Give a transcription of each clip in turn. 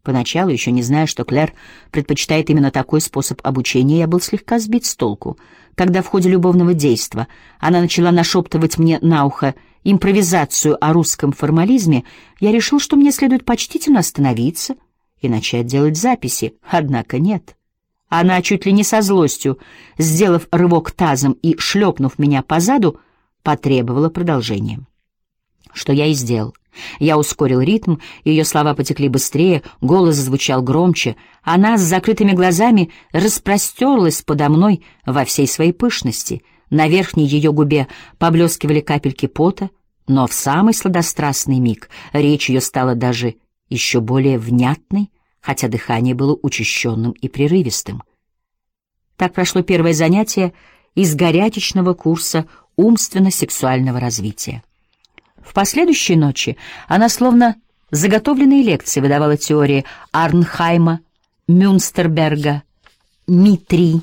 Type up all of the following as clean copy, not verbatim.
Поначалу, еще не зная, что Клэр предпочитает именно такой способ обучения, я был слегка сбит с толку. Когда в ходе любовного действа она начала нашептывать мне на ухо импровизацию о русском формализме, я решил, что мне следует почтительно остановиться и начать делать записи. Однако нет. Она чуть ли не со злостью, сделав рывок тазом и шлепнув меня по заду, потребовала продолжения. Что я и сделал. Я ускорил ритм, ее слова потекли быстрее, голос звучал громче. Она с закрытыми глазами распростерлась подо мной во всей своей пышности. На верхней ее губе поблескивали капельки пота, но в самый сладострастный миг речь ее стала даже еще более внятной, хотя дыхание было учащенным и прерывистым. Так прошло первое занятие из горячечного курса умственно-сексуального развития. В последующие ночи она словно заготовленные лекции выдавала теории Арнхайма, Мюнстерберга, Митри.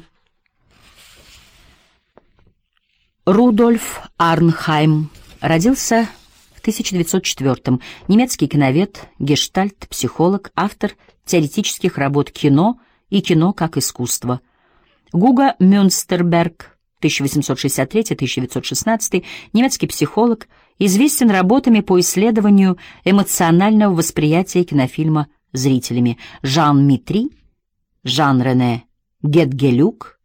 Рудольф Арнхайм родился в 1904-м, немецкий киновед, гештальт-психолог, автор теоретических работ «Кино» и «Кино как искусство». Гуго Мюнстерберг, 1863-1916, немецкий психолог, известен работами по исследованию эмоционального восприятия кинофильма зрителями. Жан Митри, Жан-Рене Гетгелюк,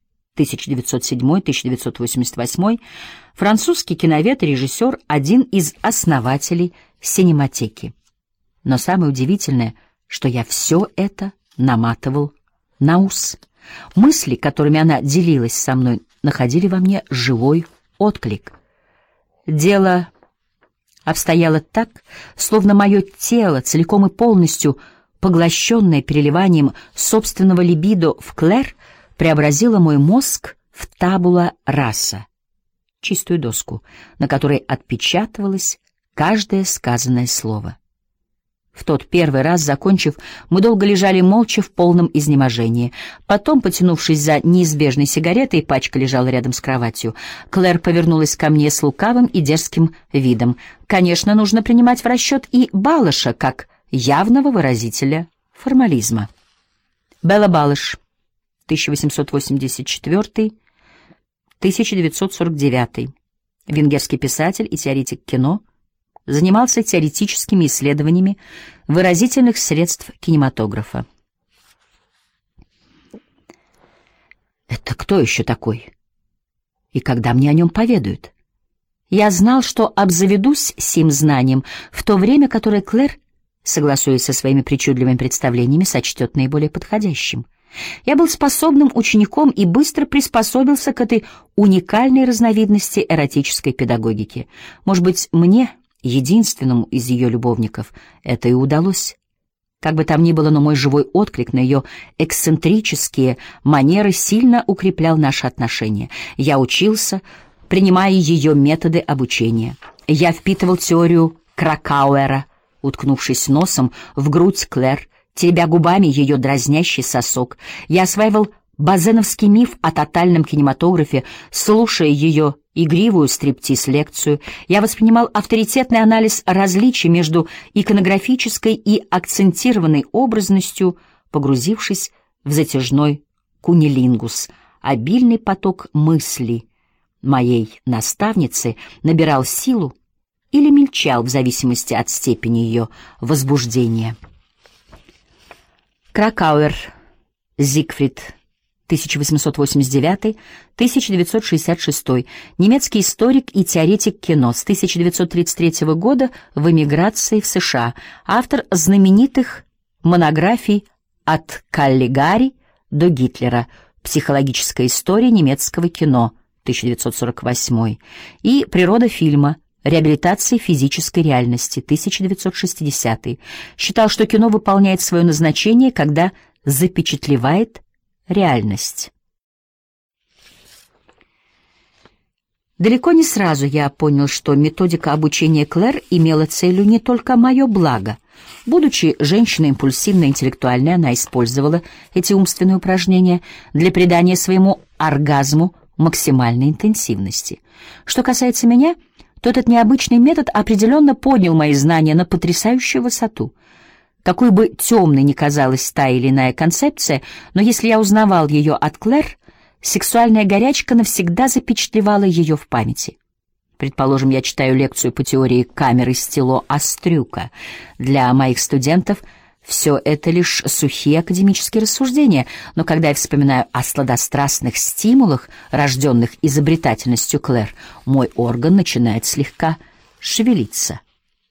1907-1988, французский киновед и режиссер, один из основателей синематеки. Но самое удивительное, что я все это наматывал на ус. Мысли, которыми она делилась со мной, находили во мне живой отклик. Дело обстояло так, словно мое тело, целиком и полностью поглощенное переливанием собственного либидо в Клэр, преобразило мой мозг в табула раса, чистую доску, на которой отпечатывалось каждое сказанное слово. В тот первый раз, закончив, мы долго лежали молча в полном изнеможении. Потом, потянувшись за неизбежной сигаретой, пачка лежала рядом с кроватью, Клэр повернулась ко мне с лукавым и дерзким видом. Конечно, нужно принимать в расчет и Балыша, как явного выразителя формализма. Белла Балыш, 1884-1949, венгерский писатель и теоретик кино, занимался теоретическими исследованиями выразительных средств кинематографа. Это кто еще такой? И когда мне о нем поведают? Я знал, что обзаведусь сим знанием в то время, которое Клэр, согласуясь со своими причудливыми представлениями, сочтет наиболее подходящим. Я был способным учеником и быстро приспособился к этой уникальной разновидности эротической педагогики. Может быть, мне, единственному из ее любовников, это и удалось. Как бы там ни было, но мой живой отклик на ее эксцентрические манеры сильно укреплял наши отношения. Я учился, принимая ее методы обучения. Я впитывал теорию Кракауэра, уткнувшись носом в грудь Клэр, теребя губами ее дразнящий сосок. Я осваивал базеновский миф о тотальном кинематографе, слушая ее игривую стриптиз-лекцию. Я воспринимал авторитетный анализ различий между иконографической и акцентированной образностью, погрузившись в затяжной кунилингус. Обильный поток мыслей моей наставницы набирал силу или мельчал в зависимости от степени ее возбуждения. Кракауэр Зигфрид, 1889-1966, немецкий историк и теоретик кино, с 1933 года в эмиграции в США, автор знаменитых монографий «От Каллигари до Гитлера», «Психологическая история немецкого кино», 1948, и «Природа фильма», «Реабилитация физической реальности», 1960. Считал, что кино выполняет свое назначение, когда запечатлевает реальность. Далеко не сразу я понял, что методика обучения Клэр имела целью не только мое благо. Будучи женщиной импульсивно-интеллектуальной, она использовала эти умственные упражнения для придания своему оргазму максимальной интенсивности. Что касается меня, то этот необычный метод определенно поднял мои знания на потрясающую высоту. Какой бы темной ни казалась та или иная концепция, но если я узнавал ее от Клэр, сексуальная горячка навсегда запечатлевала ее в памяти. Предположим, я читаю лекцию по теории камеры стило Острюка. Для моих студентов все это лишь сухие академические рассуждения, но когда я вспоминаю о сладострастных стимулах, рожденных изобретательностью Клэр, мой орган начинает слегка шевелиться.